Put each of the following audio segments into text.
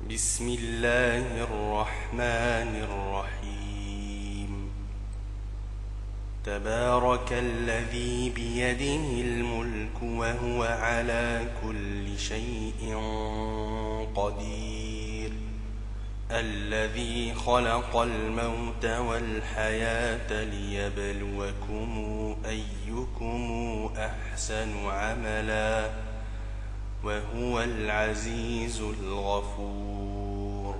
بسم الله الرحمن الرحيم. تبارك الذي بيده الملك وهو على كل شيء قدير، الذي خلق الموت والحياة ليبلوكم أيكم أحسن عملا وهو العزيز الغفور.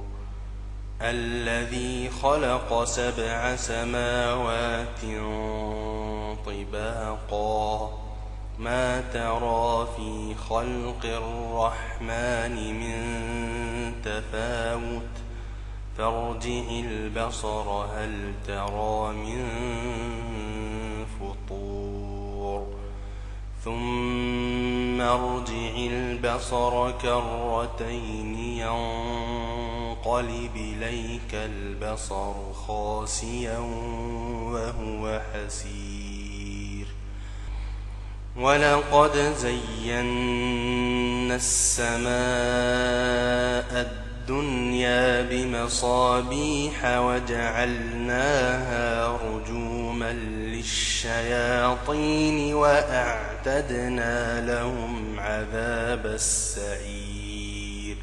الذي خلق 7 سماوات طباقا، ما ترى في خلق الرحمن من تفاوت، فارجع البصر هل ترى من فطور، ثم ارجع البصر كرتين ينقلب إليك البصر خاسئا وهو حسير. ولقد زينا السماء الدنيا بمصابيح وجعلناها رجوما للشياطين وأعتدنا لهم عذاب السعير.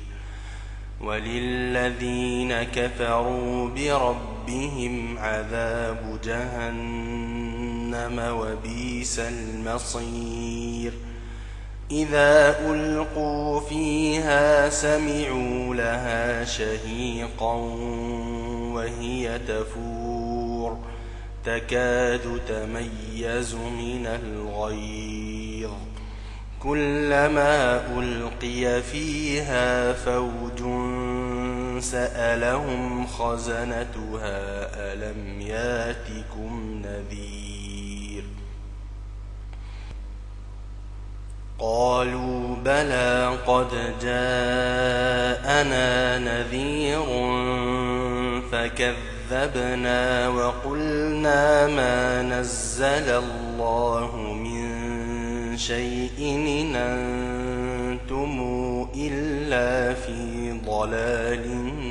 وللذين كفروا بربهم عذاب جهنم وبئس المصير. إذا ألقوا فيها سمعوا لها شهيقا وهي تفور، تكاد تميز من الغيظ. كلما ألقي فيها فوج سألهم خزنتها ألم ياتكم نذير؟ قالوا بلى قد جاءنا نذير فكذبنا وقلنا ما نزل الله من شيء إن أنتم إلا في ضلال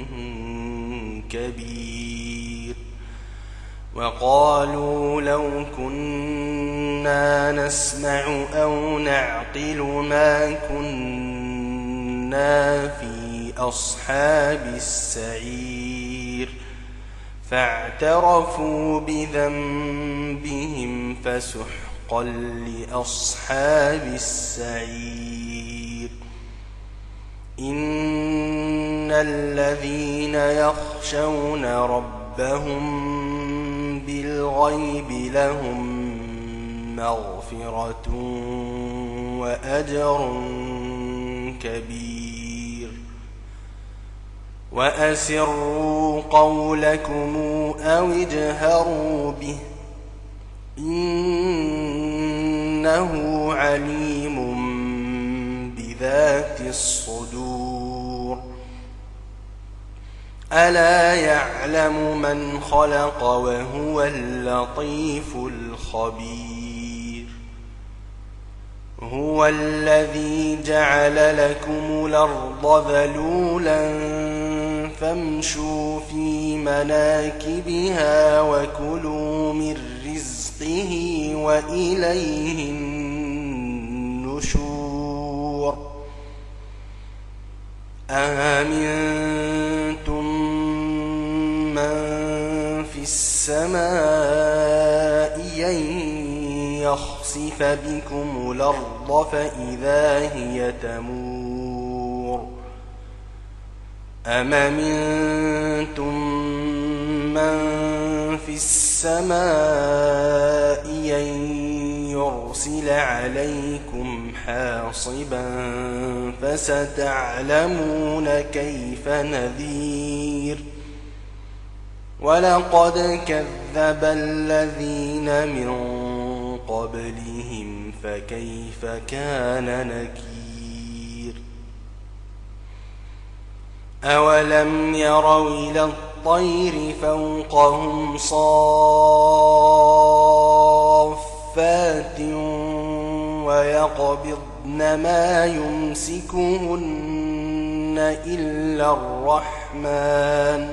كبير. وقالوا لو كنا نسمع أو نعقل ما كنا في أصحاب السعير. فاعترفوا بذنبهم فسحقا لأصحاب السعير. إن الذين يخشون ربهم بالغيب لهم مغفرة وأجر كبير. وأسروا قولكم أو اجهروا به إنه عليم بذات الصدور. ألا يعلم من خلق وهو اللطيف الخبير. هو الذي جعل لكم الأرض ذلولا فامشوا في مناكبها وكلوا من رزقه وإليه النشور. أأمنتم من في السماء أن يخسف بكم الأرض فإذا هي تمور. أم أمنتم من في السماء أن يرسل عليكم حاصبا فستعلمون كيف نذير. ولقد كذب الذين من قبلهم فكيف كان نكير. أولم يروا إلى الطير فوقهم صافات ويقبضن ما يمسكهن إلا الرحمن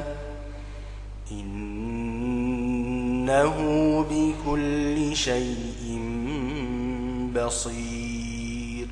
إنه بكل شيء بصير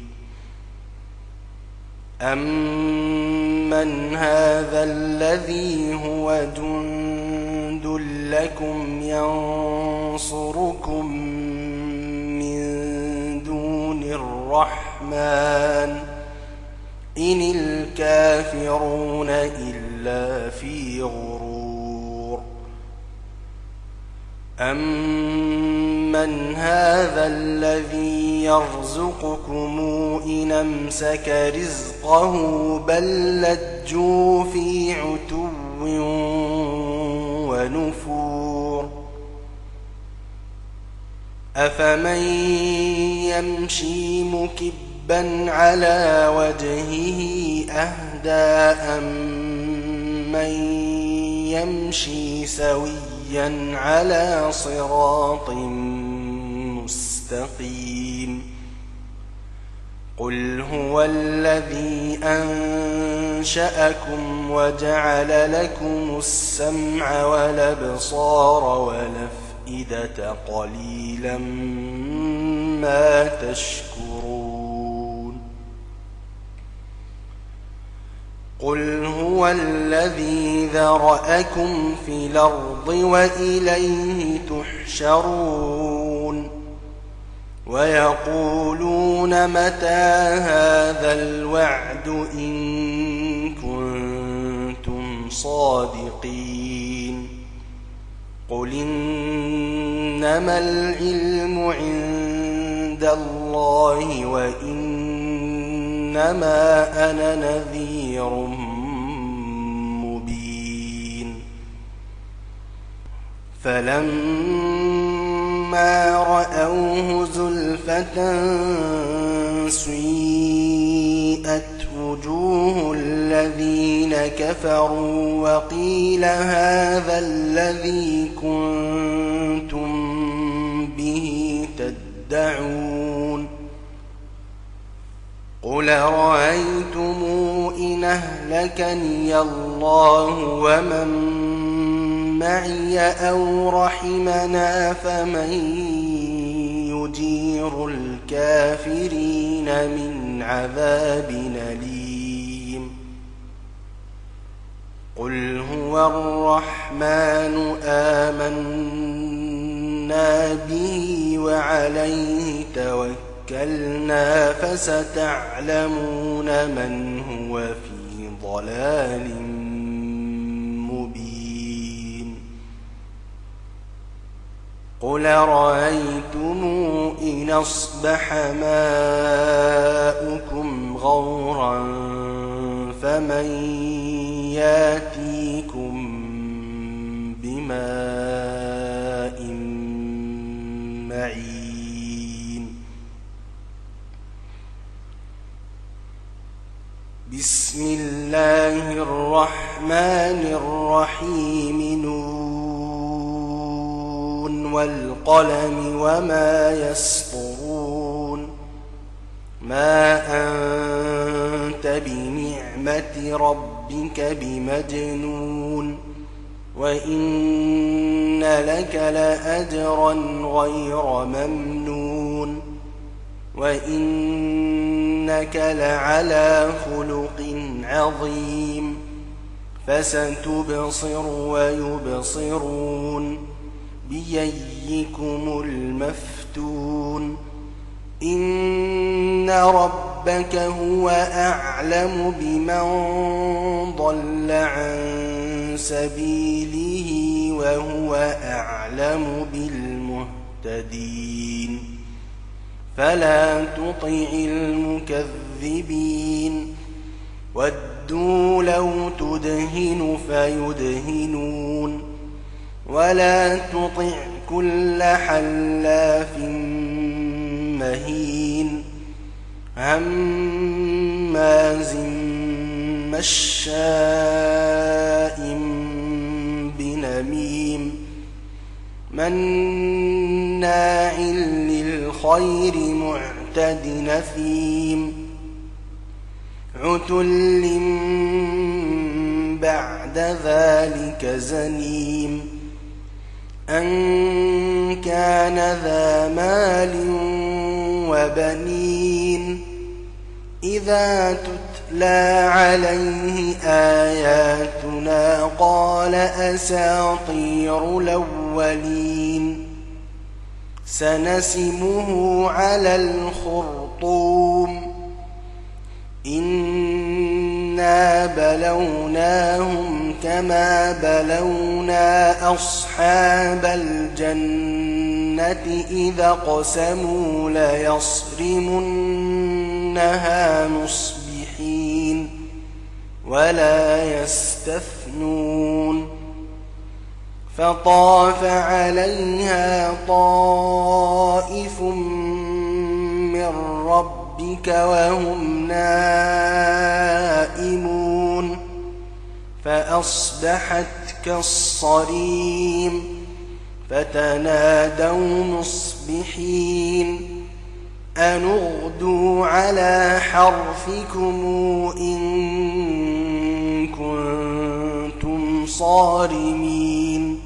أمن هذا الذي هو جند لكم ينصركم من دون الرحمن إن الكافرون إلا في غرور أمن هذا الذي يرزقكم إن أمسك رزقه بل لجوا في عتو ونفور أفمن يمشي مكبا على وجهه أهدى أمن يمشي سويا على صراط مستقيم قل هو الذي أنشأكم وجعل لكم السمع والأبصار والأفئدة قليلا ما تشكرون قل هو الذي ذرأكم في الأرض وإليه تحشرون ويقولون متى هذا الوعد إن كنتم صادقين قل إنما العلم عند الله وإنما أنا نذير مبين فلما رأوه زلفة سيئت وجوه الذين كفروا وقيل هذا الذي كنتم به تدعون قل رأيتم إن أهلكني الله ومن معي أو رحمنا فمن يجير الكافرين من عذاب أليم قل هو الرحمن آمنا به وعليه توكلنا فستعلمون من هو في ضلال مبين قل رأيتم إن أصبح ماؤكم غورا فمن ياتيكم بماء معين بسم الله الرحمن الرحيم نون والقلم وما يسطرون ما أنت بنعمة ربك بمجنون وإن لك لأجرا غير ممنون وإنك لعلى خلق عظيم فستبصر ويبصرون بأيكم المفتون إن ربك هو أعلم بمن ضل عن سبيله وهو أعلم بالمهتدين فلا تطع المكذبين ودوا لو تدهن فيدهنون ولا تطع كل حلاف مهين هماز مشاء بنميم مناع للخير معتد نثيم عتل بعد ذلك زنيم أن كان ذا مال وبنين إذا تتلى عليه آياتنا قال أساطير الأولين سنسمه على الخرطوم إنا بلوناهم كما بلونا أصحاب الجنة إذا قسموا ليصرمنها مصبحين ولا يستثنون فطاف عليها طائف من ربك وهم نائمون فأصبحت كالصريم فتنادوا مصبحين أن اغدوا على حرثكم إن كنتم صارمين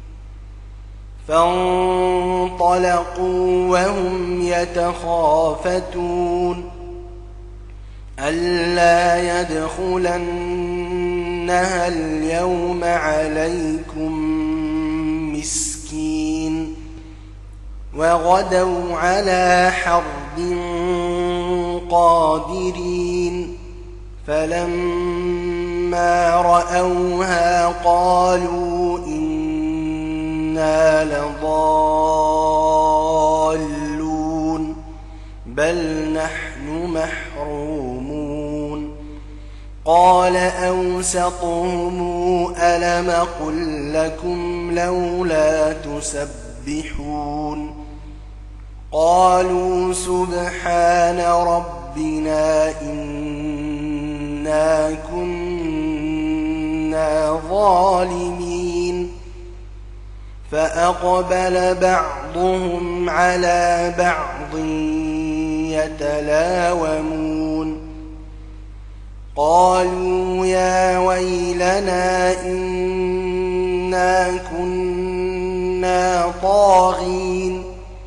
فانطلقوا وهم يتخافتون ألا يدخلنها اليوم عليكم مسكين وغدوا على حرد قادرين فلما رأوها قالوا إنا لضالون بل نحن محرومون قال أوسطهم ألم قل لكم لولا تسبحون قالوا سبحان ربنا إنا كنا ظالمين فأقبل بعضهم على بعض يتلاومون قالوا يا ويلنا إنا كنا طاغين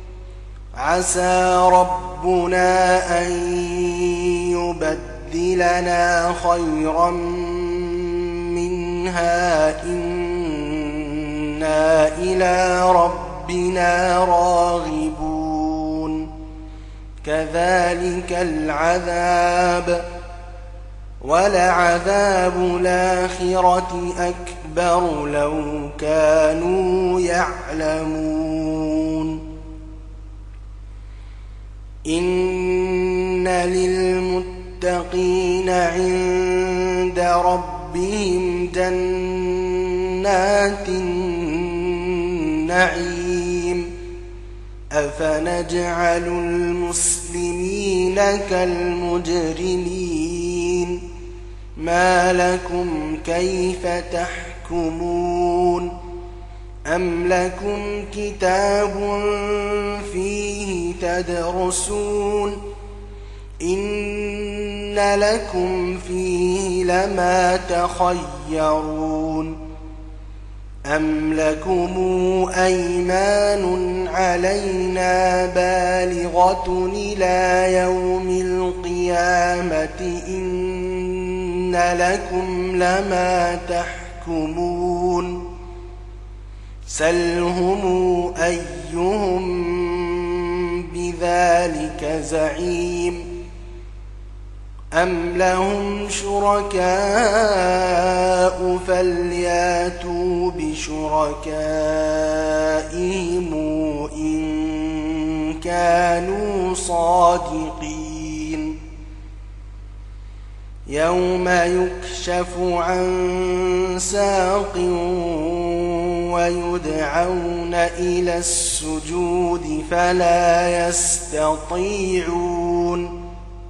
عسى ربنا أن يبدلنا خيرا منها إنا إلى ربنا راغبون كذلك العذاب ولعذاب الآخرة أكبر لو كانوا يعلمون إن للمتقين عند ربهم جنات النعيم أفنجعل المسلمين كالمجرمين ما لكم كيف تحكمون أم لكم كتاب فيه تدرسون إن لكم فيه لما تخيرون أم لكم أيمان علينا بالغة إلى يوم القيامة إن لكم لما تحكمون سلهم أيهم بذلك زعيم أم لهم شركاء فلياتوا بشركائهم إن كانوا صادقين يوم يكشف عن ساق ويدعون إلى السجود فلا يستطيعون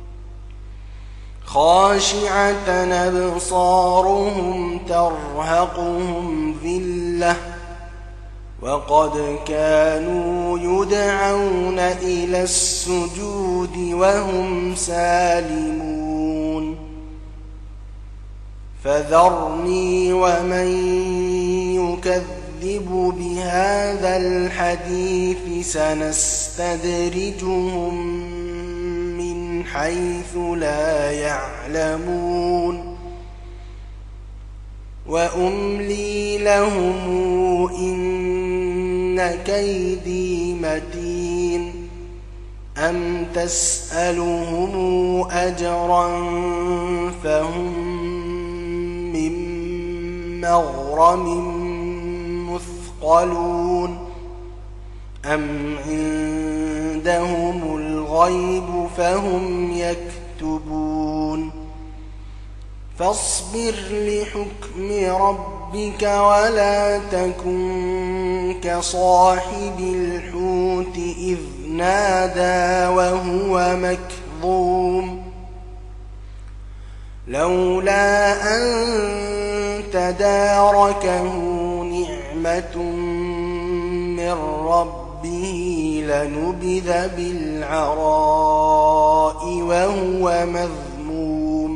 خاشعة أبصارهم ترهقهم ذلة وقد كانوا يدعون إلى السجود وهم سالمون فذرني ومن يكذب بهذا الحديث سنستدرجهم من حيث لا يعلمون وأملي لهم إن كيدي متين أم تسألهم أجرا فهم من مغرم مثقلون أم عندهم الغيب فهم يكتبون فاصبر لحكم ربك ولا تكن كصاحب الحوت إذ نادى وهو مكظوم لولا أن تداركه نعمة من ربه لنبذ بالعراء وهو مذموم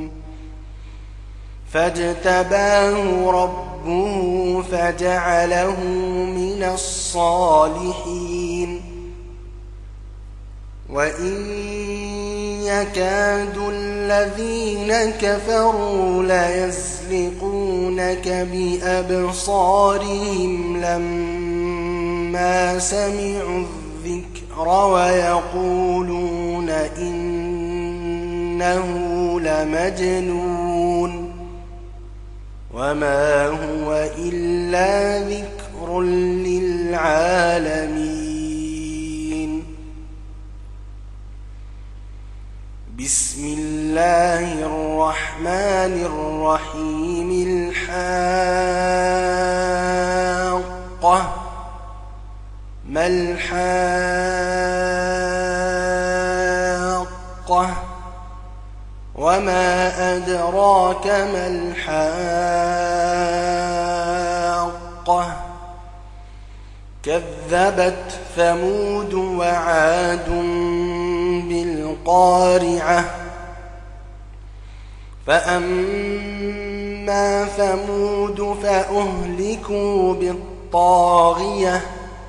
فاجتباه ربه فجعله من الصالحين وإن يكاد الذين كفروا ليزلقونك بأبصارهم لما سمعوا الذكر ويقولون إنه لمجنون وما هو إلا ذكر للعالمين بسم الله الرحمن الرحيم الحاقة ما الحاقة وما أدراك ما الحاقة كذبت ثمود وعاد بالقارعة فأما ثمود فأهلكوا بالطاغية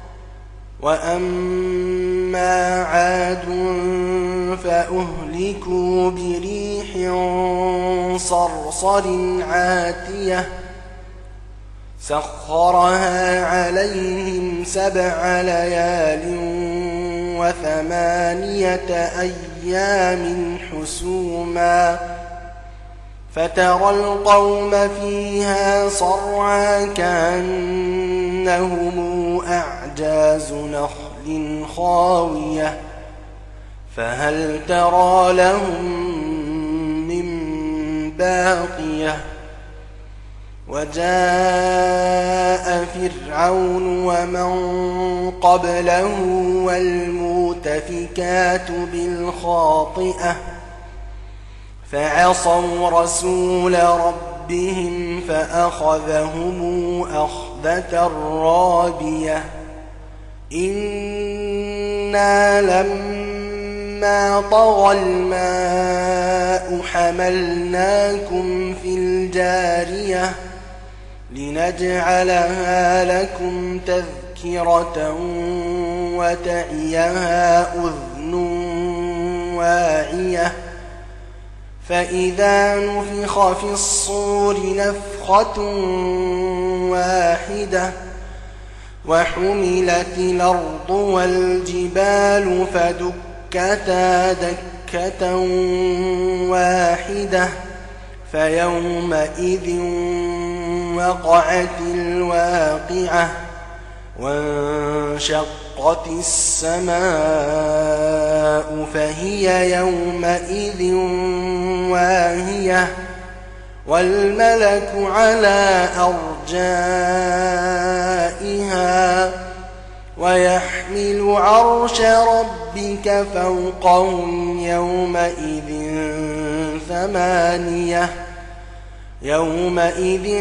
وأما عاد فأهلكوا بريح صرصر عاتية سخرها عليهم 7 ليال و8 أيام حسوما فترى القوم فيها صرعى كأنهم أعجاز نخل خاوية فهل ترى لهم من باقية وجاء فرعون ومن قبله والمؤتفكات بالخاطئة فعصوا رسول ربهم فأخذهم أخذة رابية إنا لما طغى الماء حملناكم في الجارية لنجعلها لكم تذكرة وتعيها أذن واعية فإذا نفخ في الصور نفخة واحدة وحملت الأرض والجبال فدكتا دكة واحدة فيومئذ وقعت الواقعة وانشقت السماء فهي يومئذ واهية والملك على أرجائها ويحمل عرش ربك فوقهم يومئذ 8 يومئذ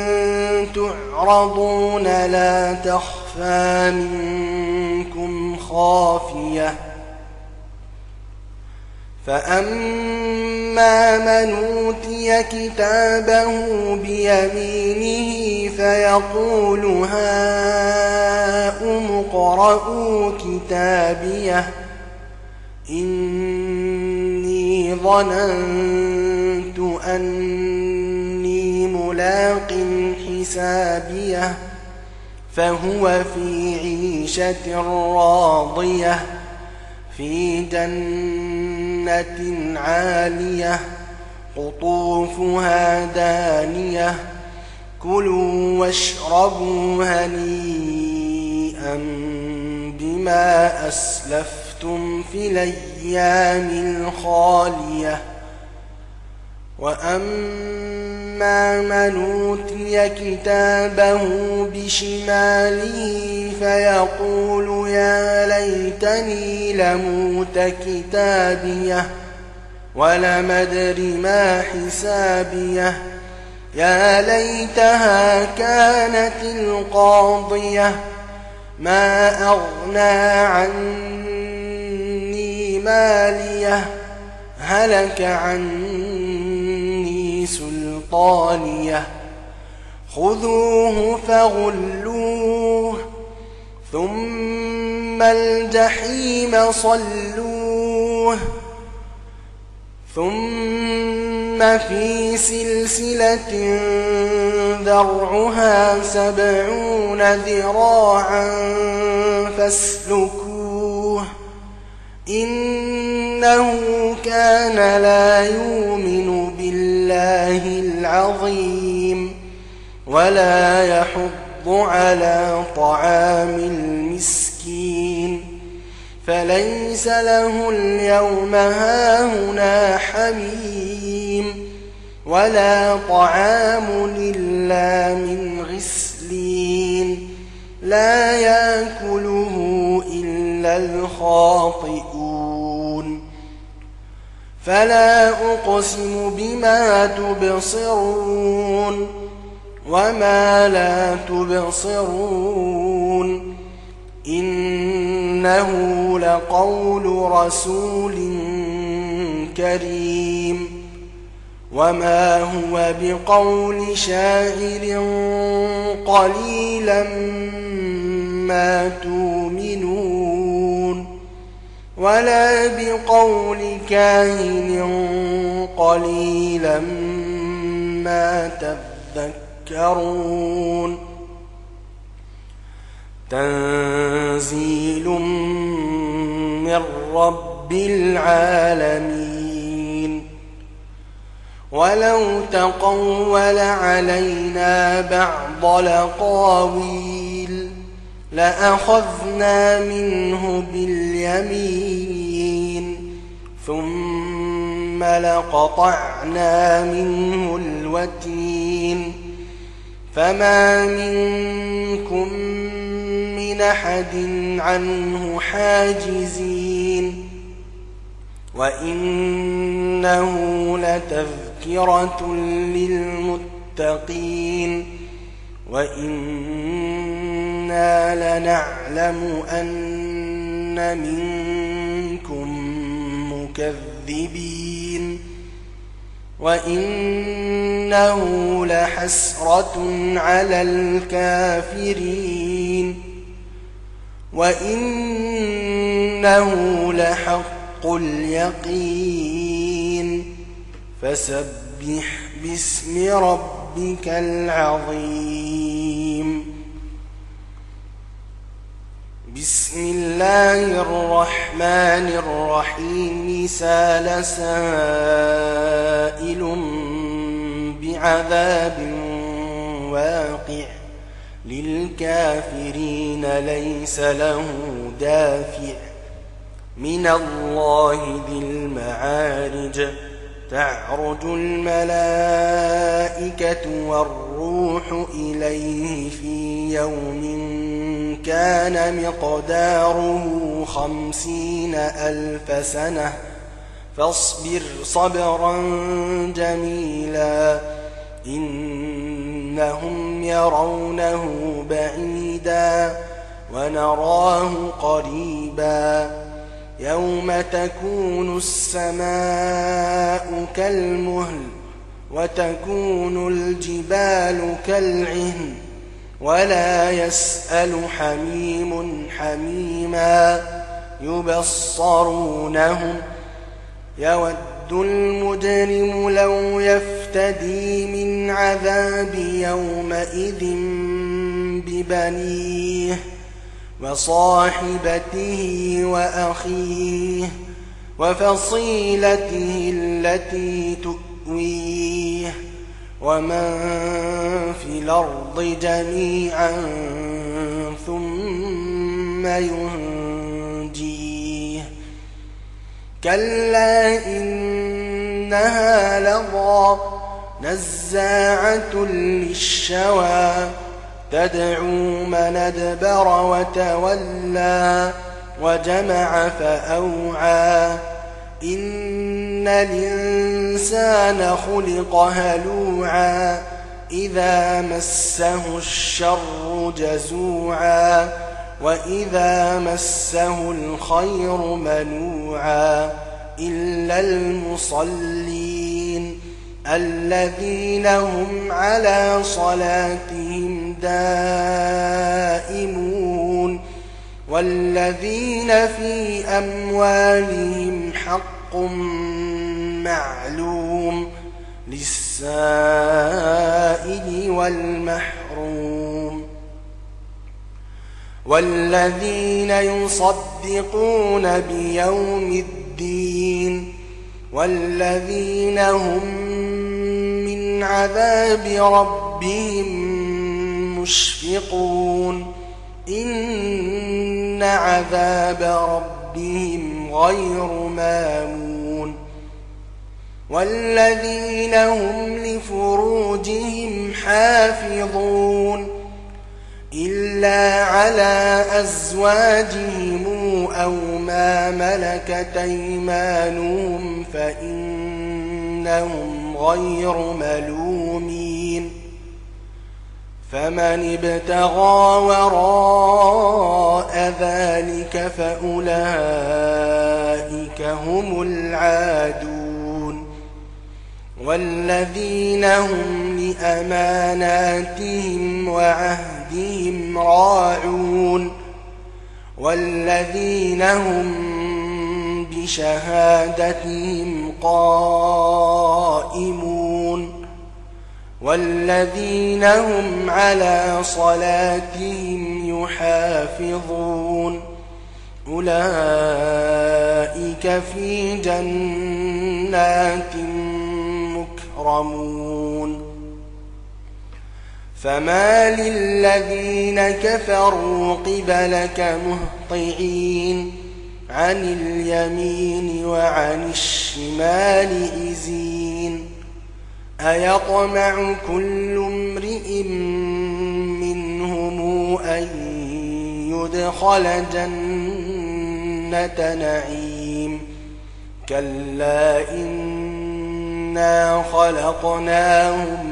تعرضون لا تخفى منكم خافية فأما من أوتي كتابه بيمينه فيقول هاؤم اقرءوا كتابيه إني ظننت أني ملاق حسابيه فهو في عيشة راضية في جنة عالية قطوفها دانية كلوا واشربوا هنيئا بما أسلفتم في الأيام الخالية وأما من أوتي كتابه بشماله فيقول يا ليتني لموت كتابيه ولم أدر ما حسابيه يا ليتها كانت القاضية ما أغنى عني ماليه هلك عني سلطانيه خذوه فغلوه ثم الجحيم صلوه ثم في سلسلة ذرعها 70 ذراعا فاسلكوه إنه كان لا يؤمن بالله العظيم ولا يحض على طعام المسكين فليس له اليوم هاهنا حميم ولا طعام إلا من غسلين لا يأكله إلا الخاطئون فلا أقسم بما تبصرون وما لا تبصرون إنه لقول رسول كريم وما هو بقول شاعر قليلا ما تؤمنون ولا بقول كاهن قليلا ما تذكرون تنزيل من رب العالمين ولو تقول علينا بعض الأقاويل لأخذنا منه باليمين ثم لقطعنا منه الوتين فما منكم من أحد عنه حاجزين وإنه لتذكرة للمتقين وإنا لنعلم أن منكم مكذبين وإنه لحسرة على الكافرين وإنه لحق اليقين فسبح باسم ربك العظيم بسم الله الرحمن الرحيم سأل سائل بعذاب واقع للكافرين ليس له دافع من الله ذي المعارج تعرج الملائكة والروح إليه في يوم كان مقداره 50,000 سنة فاصبر صبرا جميلا إنهم يرونه بعيدا ونراه قريبا يوم تكون السماء كالمهل وتكون الجبال كالعهن ولا يسأل حميم حميما يبصرونهم يود المجرم لو يفتدي من عذاب يومئذ ببنيه وصاحبته وأخيه وفصيلته التي تؤويه ومن في الأرض جميعا ثم ينجيه كلا إنها لظى نزاعة للشوى تدعو من أدبر وتولى وجمع فأوعى إن الإنسان خلق هلوعا إذا مسه الشر جزوعا وإذا مسه الخير منوعا إلا المصلين الذين هم على صلاتهم دائمون والذين في أموالهم حق معلوم للسائل والمحروم والذين يصدقون بيوم الدين والذين هم من عذاب ربهم مشفقون إن عذاب ربهم غير مامون والذين هم لفروجهم حافظون إلا على أزواجهم أو ما ملكت أيمانهم فإنهم غير ملومين فمن ابتغى وراء ذلك فأولئك هم العادون والذين هم لأماناتهم وعهدهم راعون والذين هم بشهادتهم قائمون والذين هم على صلاتهم يحافظون أولئك في جنات مكرمون فما للذين كفروا قبلك مهطعين عن اليمين وعن الشمال إزين أيطمع كل امرئ منهم أن يدخل جنة نعيم كلا إنا خلقناهم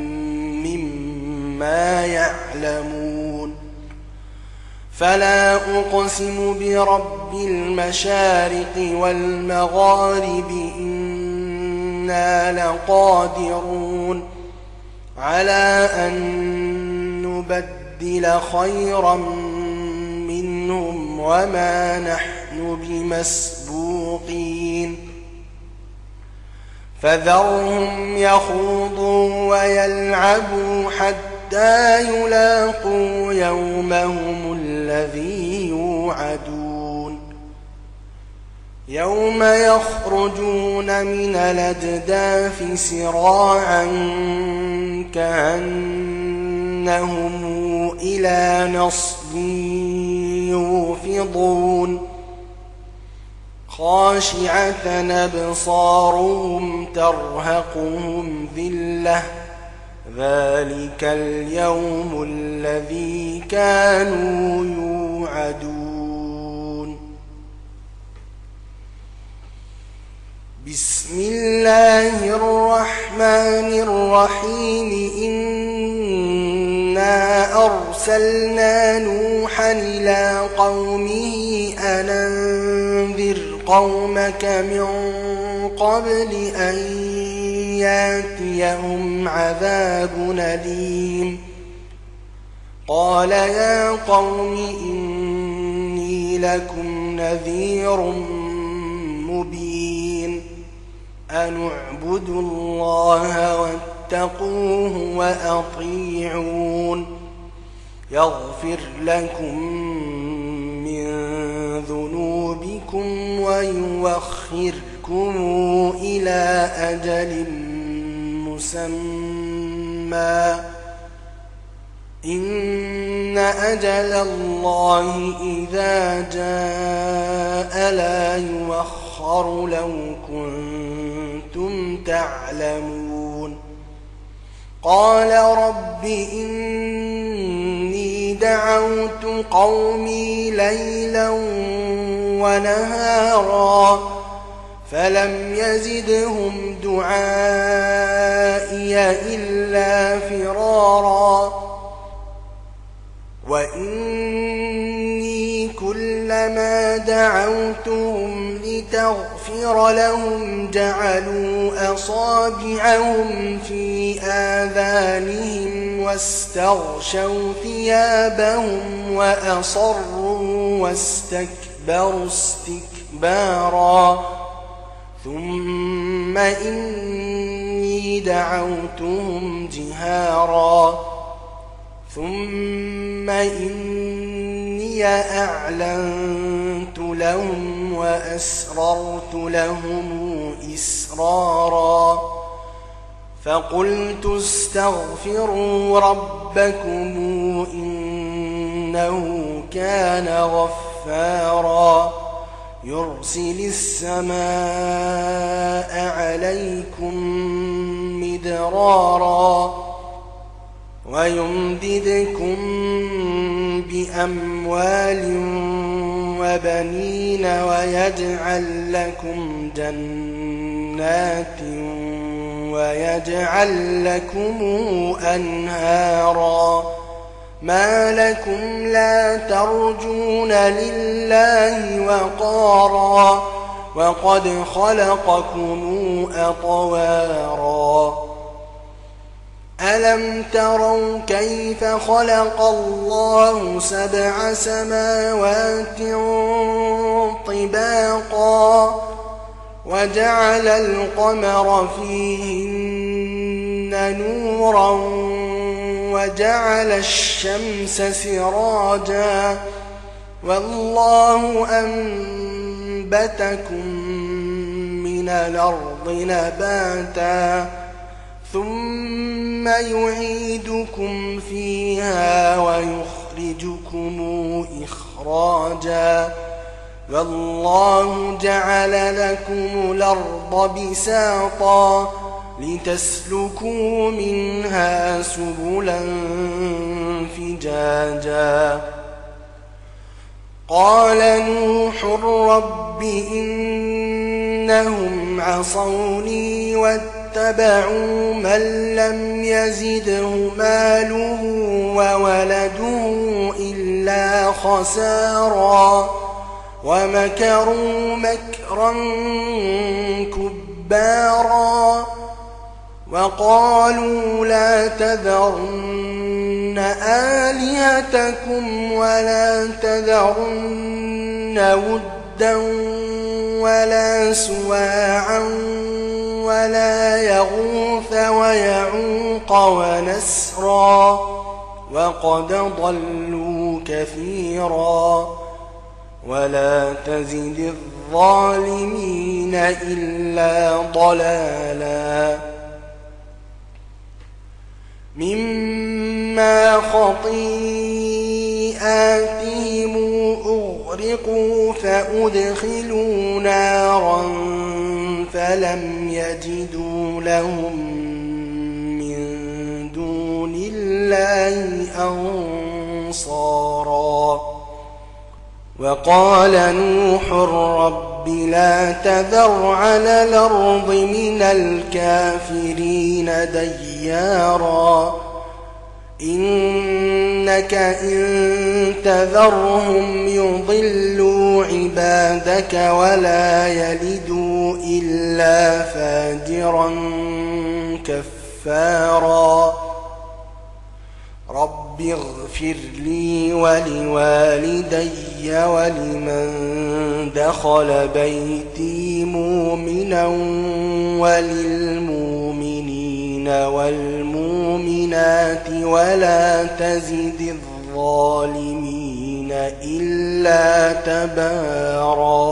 مما يعلمون فلا أقسم برب المشارق والمغارب إنا لقادرون على أن نبدل خيرا منهم وما نحن بمسبوقين فذرهم يخوضوا ويلعبوا حتى يلاقوا يومهم الذي يوعدون يوم يخرجون من الأجداث سراعا كأنهم إلى نصب يوفضون خاشعة أبصارهم ترهقهم ذلة ذلك اليوم الذي كانوا يوعدون بسم الله الرحمن الرحيم إنا أرسلنا نوحا إلى قومه أن أنذر قومك من قبل أن ياتيهم عذاب أليم قال يا قوم إني لكم نذير مبين أن اعبدوا الله واتقوه وأطيعون يغفر لكم من ذنوبكم ويوخركم إلى أجل مسمى إن أجل الله إذا جاء لا يؤخر لو كنتم تعلمون قال رب إني دعوت قومي ليلا ونهارا فلم يزدهم دعائي إلا فرارا وإني كلما دعوتهم لتغفر لهم جعلوا أصابعهم في آذانهم واستغشوا ثيابهم وأصروا واستكبروا استكبارا ثم إني دعوتهم جهارا ثم إني أعلنت لهم وأسررت لهم إسرارا فقلت استغفروا ربكم إنه كان غفارا يرسل السماء عليكم مدرارا ويمددكم بأموال وبنين ويجعل لكم جنات ويجعل لكم أنهارا ما لكم لا ترجون لله وقارا وقد خلقكم أطوارا ألم تروا كيف خلق الله 7 سماوات طباقا وجعل القمر فيهن نورا وجعل الشمس سراجا والله أنبتكم من الأرض نباتا ثم يعيدكم فيها ويخرجكم إخراجا والله جعل لكم الأرض بساطا لتسلكوا منها سبلا فجاجا قال نوح رب إنهم عصوني واتبعوا من لم يزده ماله وولده إلا خسارا ومكروا مكرا كبارا وقالوا لا تذرن آلهتكم ولا تذرن ودا ولا سواعا ولا يغوث ويعوق ونسرا وقد ضلوا كثيرا ولا تزد الظالمين إلا ضلالا مما خطيئاتهم أغرقوا فأدخلوا نارا فلم يجدوا لهم من دون الله أنصارا وقال نوح رب لا تذر على الأرض من الكافرين ديارا إنك إن تذرهم يضلوا عبادك ولا يلدوا إلا فاجرا كفارا رب اغفر لي ولوالدي ولمن دخل بيتي مؤمنا وللمؤمنين والمؤمنات ولا تزد الظالمين إلا تبارا